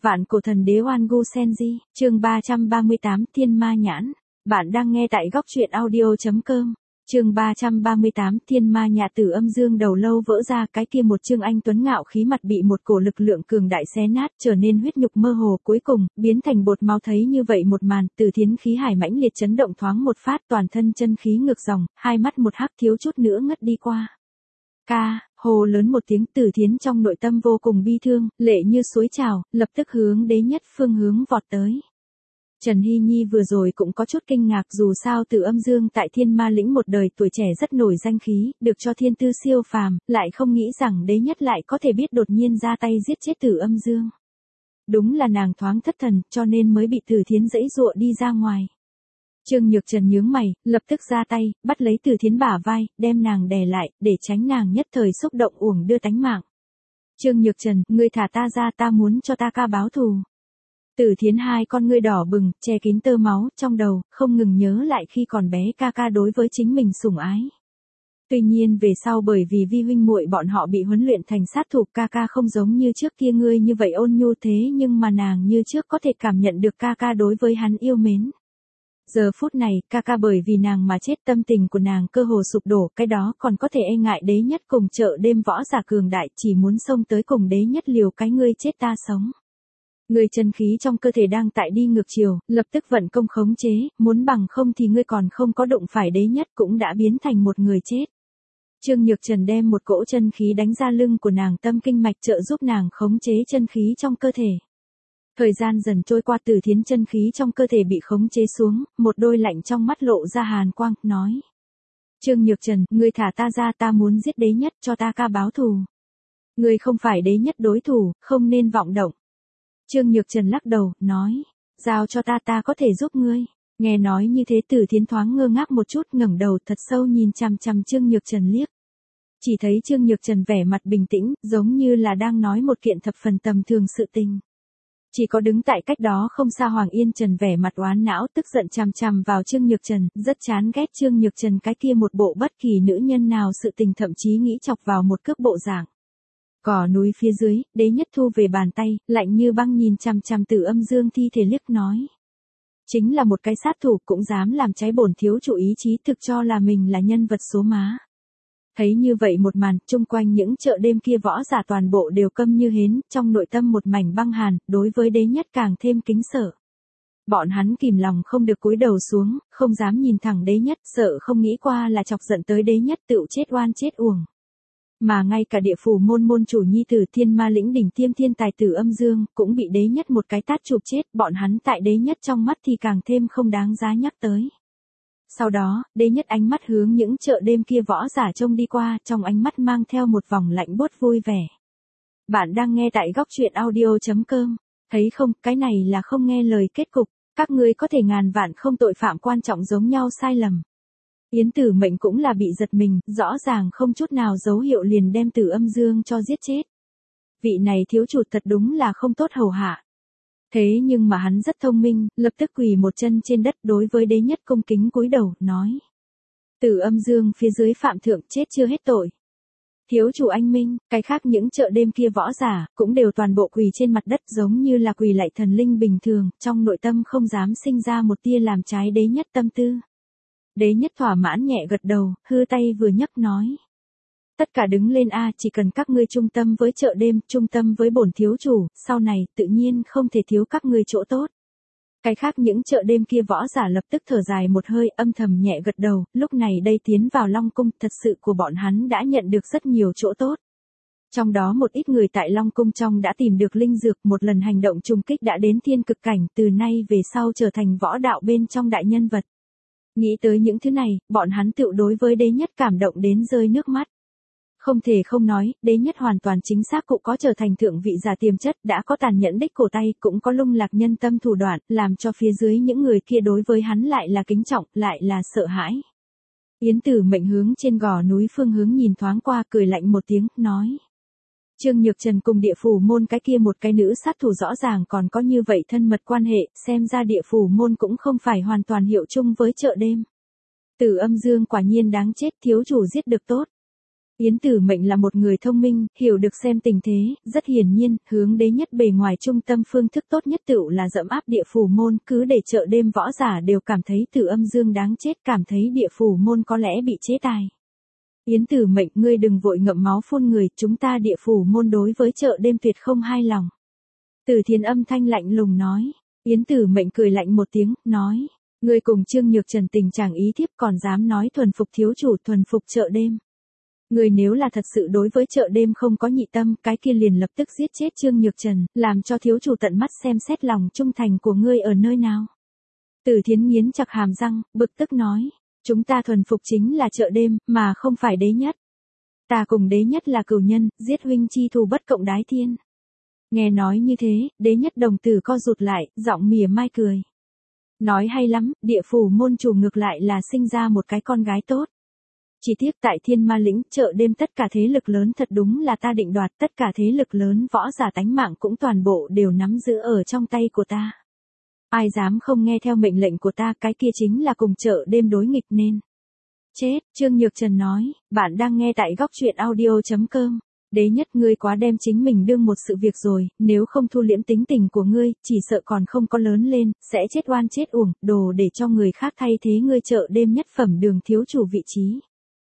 Vạn cổ thần đế Oan Gu Senji, chương 338 Thiên Ma Nhãn. Bạn đang nghe tại góc truyện audio.com. Chương 338 Thiên Ma Nhà Tử Âm Dương đầu lâu vỡ ra, cái kia một Trương Anh tuấn ngạo khí mặt bị một cổ lực lượng cường đại xé nát, trở nên huyết nhục mơ hồ, cuối cùng biến thành bột máu. Thấy như vậy một màn, Từ Thiến khí hải mãnh liệt chấn động thoáng một phát, toàn thân chân khí ngược dòng, hai mắt một hắc thiếu chút nữa ngất đi qua. Ca, hồ lớn một tiếng, Từ Thiến trong nội tâm vô cùng bi thương, lệ như suối trào, lập tức hướng đế nhất phương hướng vọt tới. Trần Hy Nhi vừa rồi cũng có chút kinh ngạc, dù sao Tử Âm Dương tại Thiên Ma lĩnh một đời tuổi trẻ rất nổi danh khí, được cho thiên tư siêu phàm, lại không nghĩ rằng đế nhất lại có thể biết đột nhiên ra tay giết chết Tử Âm Dương. Đúng là nàng thoáng thất thần, cho nên mới bị Từ Thiến giãy giụa đi ra ngoài. Trương Nhược Trần nhướng mày, lập tức ra tay, bắt lấy Từ Thiến bả vai, đem nàng đè lại, để tránh nàng nhất thời xúc động uổng đưa tánh mạng. Trương Nhược Trần, ngươi thả ta ra, ta muốn cho ta ca báo thù. Từ Thiến hai con ngươi đỏ bừng, che kín tơ máu, trong đầu, không ngừng nhớ lại khi còn bé ca ca đối với chính mình sủng ái. Tuy nhiên về sau bởi vì vi huynh muội bọn họ bị huấn luyện thành sát thủ, ca ca không giống như trước kia ngươi như vậy ôn nhu, thế nhưng mà nàng như trước có thể cảm nhận được ca ca đối với hắn yêu mến. Giờ phút này, ca ca bởi vì nàng mà chết, tâm tình của nàng cơ hồ sụp đổ, cái đó còn có thể e ngại đế nhất cùng chợ đêm võ giả cường đại, chỉ muốn xông tới cùng đế nhất liều cái ngươi chết ta sống. Ngươi chân khí trong cơ thể đang tại đi ngược chiều, lập tức vận công khống chế, muốn bằng không thì ngươi còn không có đụng phải đế nhất cũng đã biến thành một người chết. Trương Nhược Trần đem một cỗ chân khí đánh ra lưng của nàng, tâm kinh mạch trợ giúp nàng khống chế chân khí trong cơ thể. Thời gian dần trôi qua, Từ Thiến chân khí trong cơ thể bị khống chế xuống, một đôi lạnh trong mắt lộ ra hàn quang, nói. Trương Nhược Trần, ngươi thả ta ra, ta muốn giết đế nhất, cho ta ca báo thù. Ngươi không phải đế nhất đối thủ, không nên vọng động. Trương Nhược Trần lắc đầu, nói. Giao cho ta, ta có thể giúp ngươi. Nghe nói như thế, Từ Thiến thoáng ngơ ngác một chút, ngẩng đầu thật sâu nhìn chằm chằm Trương Nhược Trần liếc. Chỉ thấy Trương Nhược Trần vẻ mặt bình tĩnh, giống như là đang nói một kiện thập phần tầm thường sự tình. Chỉ có đứng tại cách đó không xa Hoàng Yên Trần vẻ mặt oán não, tức giận chằm chằm vào Trương Nhược Trần, rất chán ghét Trương Nhược Trần cái kia một bộ bất kỳ nữ nhân nào sự tình, thậm chí nghĩ chọc vào một cước bộ dạng. Cỏ núi phía dưới, đế nhất thu về bàn tay, lạnh như băng nhìn chằm chằm Tử Âm Dương thi thể liếc nói. Chính là một cái sát thủ cũng dám làm trái bổn thiếu chủ ý chí, thực cho là mình là nhân vật số má. Thấy như vậy một màn, chung quanh những chợ đêm kia võ giả toàn bộ đều câm như hến, trong nội tâm một mảnh băng hàn, đối với đế nhất càng thêm kính sợ. Bọn hắn kìm lòng không được cúi đầu xuống, không dám nhìn thẳng đế nhất, sợ không nghĩ qua là chọc giận tới đế nhất tựu chết oan chết uổng. Mà ngay cả địa phủ môn môn chủ nhi tử Thiên Ma lĩnh đỉnh tiêm thiên tài Tử Âm Dương, cũng bị đế nhất một cái tát chụp chết, bọn hắn tại đế nhất trong mắt thì càng thêm không đáng giá nhắc tới. Sau đó, đế nhất ánh mắt hướng những chợ đêm kia võ giả trông đi qua, trong ánh mắt mang theo một vòng lạnh buốt vui vẻ. Bạn đang nghe tại góc truyện audio.com, thấy không, cái này là không nghe lời kết cục, các ngươi có thể ngàn vạn không tội phạm quan trọng giống nhau sai lầm. Yến Tử Mệnh cũng là bị giật mình, rõ ràng không chút nào dấu hiệu liền đem Tử Âm Dương cho giết chết. Vị này thiếu chủ thật đúng là không tốt hầu hạ. Thế nhưng mà hắn rất thông minh, lập tức quỳ một chân trên đất đối với đế nhất cung kính cúi đầu, nói. Tử Âm Dương phía dưới phạm thượng, chết chưa hết tội. Thiếu chủ anh minh, cái khác những chợ đêm kia võ giả, cũng đều toàn bộ quỳ trên mặt đất giống như là quỳ lạy thần linh bình thường, trong nội tâm không dám sinh ra một tia làm trái đế nhất tâm tư. Đế nhất thỏa mãn nhẹ gật đầu, hư tay vừa nhấc nói. Tất cả đứng lên a, chỉ cần các ngươi trung tâm với chợ đêm, trung tâm với bổn thiếu chủ, sau này tự nhiên không thể thiếu các ngươi chỗ tốt. Cái khác những chợ đêm kia võ giả lập tức thở dài một hơi, âm thầm nhẹ gật đầu, lúc này đây tiến vào Long Cung, thật sự của bọn hắn đã nhận được rất nhiều chỗ tốt. Trong đó một ít người tại Long Cung trong đã tìm được linh dược, một lần hành động trùng kích đã đến thiên cực cảnh, từ nay về sau trở thành võ đạo bên trong đại nhân vật. Nghĩ tới những thứ này, bọn hắn tự đối với đế nhất cảm động đến rơi nước mắt. Không thể không nói, đế nhất hoàn toàn chính xác cũng có trở thành thượng vị giả tiềm chất, đã có tàn nhẫn đích cổ tay, cũng có lung lạc nhân tâm thủ đoạn, làm cho phía dưới những người kia đối với hắn lại là kính trọng, lại là sợ hãi. Yến Tử Mệnh hướng trên gò núi phương hướng nhìn thoáng qua, cười lạnh một tiếng, nói. Trương Nhược Trần cùng địa phủ môn cái kia một cái nữ sát thủ rõ ràng còn có như vậy thân mật quan hệ, xem ra địa phủ môn cũng không phải hoàn toàn hiệu chung với chợ đêm. Tử Âm Dương quả nhiên đáng chết, thiếu chủ giết được tốt. Yến Tử Mệnh là một người thông minh, hiểu được xem tình thế, rất hiển nhiên, hướng đế nhất bề ngoài trung tâm phương thức tốt nhất tựu là dẫm áp địa phủ môn, cứ để chợ đêm võ giả đều cảm thấy Từ Âm Dương đáng chết, cảm thấy địa phủ môn có lẽ bị chế tài. Yến Tử Mệnh, ngươi đừng vội ngậm máu phun người, chúng ta địa phủ môn đối với chợ đêm tuyệt không hai lòng. Từ Thiến âm thanh lạnh lùng nói. Yến Tử Mệnh cười lạnh một tiếng, nói. Ngươi cùng Trương Nhược Trần tình trạng ý thiếp còn dám nói thuần phục thiếu chủ, thuần phục chợ đêm. Ngươi nếu là thật sự đối với chợ đêm không có nhị tâm, cái kia liền lập tức giết chết Trương Nhược Trần, làm cho thiếu chủ tận mắt xem xét lòng trung thành của ngươi ở nơi nào. Từ Thiến nghiến chặt hàm răng, bực tức nói. Chúng ta thuần phục chính là chợ đêm, mà không phải đế nhất. Ta cùng đế nhất là cửu nhân, giết huynh chi thù bất cộng đái thiên. Nghe nói như thế, đế nhất đồng tử co rụt lại, giọng mỉa mai cười. Nói hay lắm, địa phủ môn chủ ngược lại là sinh ra một cái con gái tốt. Chỉ tiếc tại Thiên Ma Lĩnh, chợ đêm tất cả thế lực lớn thật đúng là ta định đoạt, tất cả thế lực lớn võ giả tánh mạng cũng toàn bộ đều nắm giữ ở trong tay của ta. Ai dám không nghe theo mệnh lệnh của ta, cái kia chính là cùng chợ đêm đối nghịch nên. Chết, Trương Nhược Trần nói, bạn đang nghe tại góc truyện audio.com. Đế nhất, ngươi quá đem chính mình đương một sự việc rồi, nếu không thu liễm tính tình của ngươi, chỉ sợ còn không có lớn lên, sẽ chết oan chết uổng, đồ để cho người khác thay thế ngươi chợ đêm nhất phẩm đường thiếu chủ vị trí.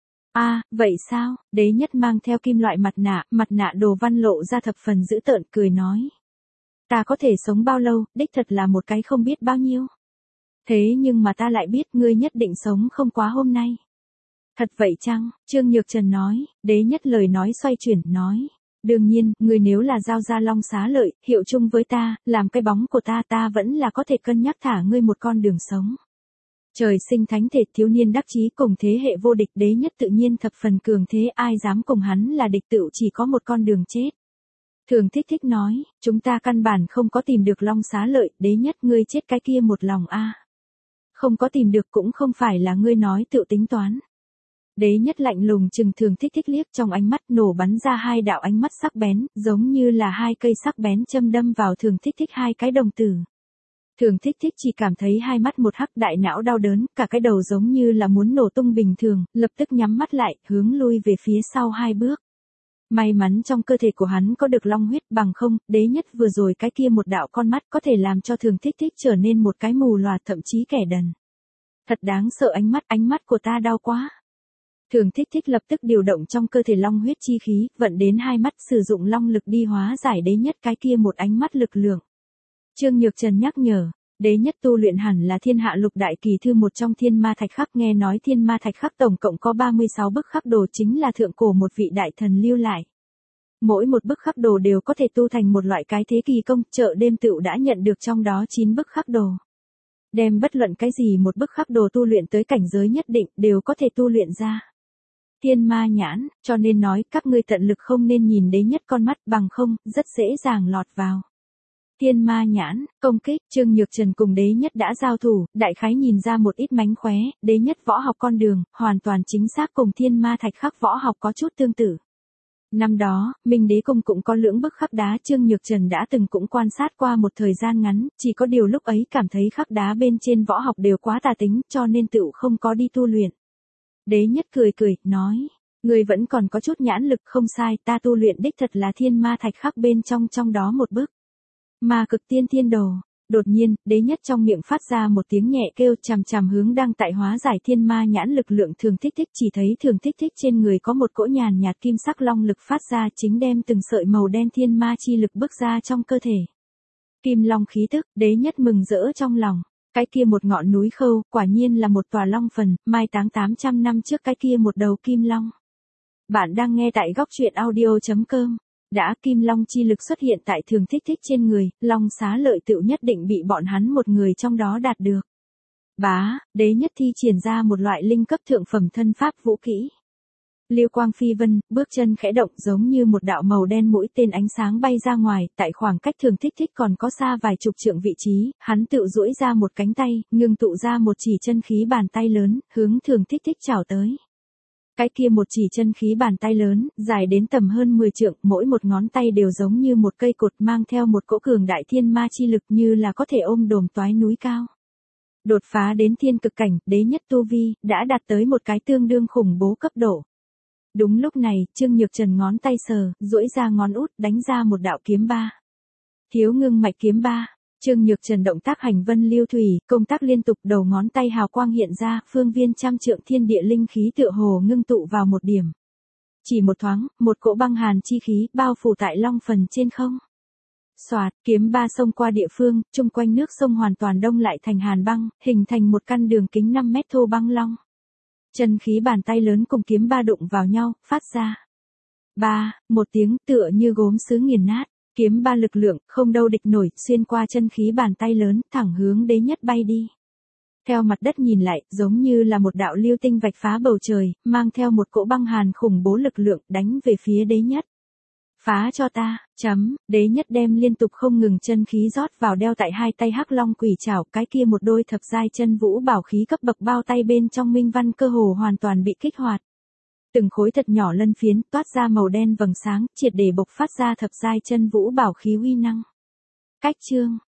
Vậy sao? Đế nhất mang theo kim loại mặt nạ đồ văn lộ ra thập phần dữ tợn, cười nói. Ta có thể sống bao lâu, đích thật là một cái không biết bao nhiêu. Thế nhưng mà ta lại biết ngươi nhất định sống không quá hôm nay. Thật vậy chăng? Trương Nhược Trần nói. Đế nhất lời nói xoay chuyển, nói. Đương nhiên, ngươi nếu là giao ra Long Xá Lợi, hiệu chung với ta, làm cái bóng của ta vẫn là có thể cân nhắc thả ngươi một con đường sống. Trời sinh thánh thể, thiếu niên đắc chí, cùng thế hệ vô địch, đế nhất tự nhiên thập phần cường thế, ai dám cùng hắn là địch tựu chỉ có một con đường chết. Thường Thích Thích nói, chúng ta căn bản không có tìm được Long Xá Lợi, đế nhất, ngươi chết cái kia một lòng a. Không có tìm được cũng không phải là ngươi nói tự tính toán. Đế nhất lạnh lùng chừng Thường Thích Thích liếc, trong ánh mắt nổ bắn ra hai đạo ánh mắt sắc bén, giống như là hai cây sắc bén châm đâm vào Thường Thích Thích hai cái đồng tử. Thường Thích Thích chỉ cảm thấy hai mắt một hắc, đại não đau đớn, cả cái đầu giống như là muốn nổ tung bình thường, lập tức nhắm mắt lại, hướng lui về phía sau hai bước. May mắn trong cơ thể của hắn có được long huyết, bằng không, đế nhất vừa rồi cái kia một đạo con mắt có thể làm cho Thường Thích Thích trở nên một cái mù lòa, thậm chí kẻ đần. Thật đáng sợ, ánh mắt của ta đau quá. Thường Thích Thích lập tức điều động trong cơ thể long huyết chi khí, vận đến hai mắt, sử dụng long lực đi hóa giải đế nhất cái kia một ánh mắt lực lượng. Trương Nhược Trần nhắc nhở, đế nhất tu luyện hẳn là thiên hạ lục đại kỳ thư một trong thiên ma thạch khắc, nghe nói thiên ma thạch khắc tổng cộng có 36 bức khắc đồ, chính là thượng cổ một vị đại thần lưu lại. Mỗi một bức khắc đồ đều có thể tu thành một loại cái thế kỳ công, chợ đêm tựu đã nhận được trong đó 9 bức khắc đồ. Đem bất luận cái gì một bức khắc đồ tu luyện tới cảnh giới nhất định, đều có thể tu luyện ra. Thiên ma nhãn, cho nên nói các ngươi tận lực không nên nhìn đế nhất con mắt, bằng không, rất dễ dàng lọt vào. Thiên ma nhãn, công kích, Trương Nhược Trần cùng đế nhất đã giao thủ, đại khái nhìn ra một ít mánh khóe, đế nhất võ học con đường, hoàn toàn chính xác cùng thiên ma thạch khắc võ học có chút tương tự. Năm đó, Minh Đế Cung cũng có lưỡng bức khắc đá, Trương Nhược Trần đã từng cũng quan sát qua một thời gian ngắn, chỉ có điều lúc ấy cảm thấy khắc đá bên trên võ học đều quá tà tính, cho nên tựu không có đi tu luyện. Đế nhất cười, nói, người vẫn còn có chút nhãn lực, không sai, ta tu luyện đích thật là thiên ma thạch khắc bên trong đó một bức. Ma cực tiên thiên đồ. Đột nhiên, đế nhất trong miệng phát ra một tiếng nhẹ kêu, chằm hướng đang tại hóa giải thiên ma nhãn lực lượng Thường Thích Thích, chỉ thấy Thường Thích Thích trên người có một cỗ nhàn nhạt kim sắc long lực phát ra, chính đem từng sợi màu đen thiên ma chi lực bước ra trong cơ thể. Kim long khí tức, đế nhất mừng rỡ trong lòng. Cái kia một ngọn núi khâu, quả nhiên là một tòa long phần, mai táng 800 năm trước cái kia một đầu kim long. Bạn đang nghe tại góc truyện audio.com. Đã kim long chi lực xuất hiện tại Thường Thích Thích trên người, Long Xá Lợi tựu nhất định bị bọn hắn một người trong đó đạt được. Đế nhất thi triển ra một loại linh cấp thượng phẩm thân pháp vũ kỹ. Lưu quang phi vân, bước chân khẽ động, giống như một đạo màu đen mũi tên ánh sáng bay ra ngoài, tại khoảng cách Thường Thích Thích còn có xa vài chục trượng vị trí, hắn tựu duỗi ra một cánh tay, ngưng tụ ra một chỉ chân khí bàn tay lớn, hướng Thường Thích Thích chào tới. Cái kia một chỉ chân khí bàn tay lớn, dài đến tầm hơn 10 trượng, mỗi một ngón tay đều giống như một cây cột, mang theo một cỗ cường đại thiên ma chi lực, như là có thể ôm đồm toái núi cao. Đột phá đến thiên cực cảnh, đế nhất tu vi, đã đạt tới một cái tương đương khủng bố cấp độ. Đúng lúc này, Trương Nhược Trần ngón tay sờ, duỗi ra ngón út, đánh ra một đạo kiếm ba. Thiếu ngưng mạch kiếm ba. Trương Nhược Trần động tác hành vân lưu thủy, công tác liên tục, đầu ngón tay hào quang hiện ra, phương viên trăm trượng thiên địa linh khí tựa hồ ngưng tụ vào một điểm. Chỉ một thoáng, một cỗ băng hàn chi khí bao phủ tại long phần trên không. Xoạt, kiếm ba xông qua địa phương, chung quanh nước sông hoàn toàn đông lại thành hàn băng, hình thành một căn đường kính 5 mét thô băng long. Chân khí bàn tay lớn cùng kiếm ba đụng vào nhau, phát ra. Ba, một tiếng tựa như gốm sứ nghiền nát. Kiếm ba lực lượng, không đâu địch nổi, xuyên qua chân khí bàn tay lớn, thẳng hướng đế nhất bay đi. Theo mặt đất nhìn lại, giống như là một đạo lưu tinh vạch phá bầu trời, mang theo một cỗ băng hàn khủng bố lực lượng, đánh về phía đế nhất. Phá cho ta, đế nhất đem liên tục không ngừng chân khí rót vào đeo tại hai tay hắc long quỷ trảo, cái kia một đôi thập giai chân vũ bảo khí cấp bậc bao tay bên trong minh văn cơ hồ hoàn toàn bị kích hoạt. Từng khối thật nhỏ lân phiến toát ra màu đen vầng sáng, triệt để bộc phát ra thập giai chân vũ bảo khí uy năng. Cách chương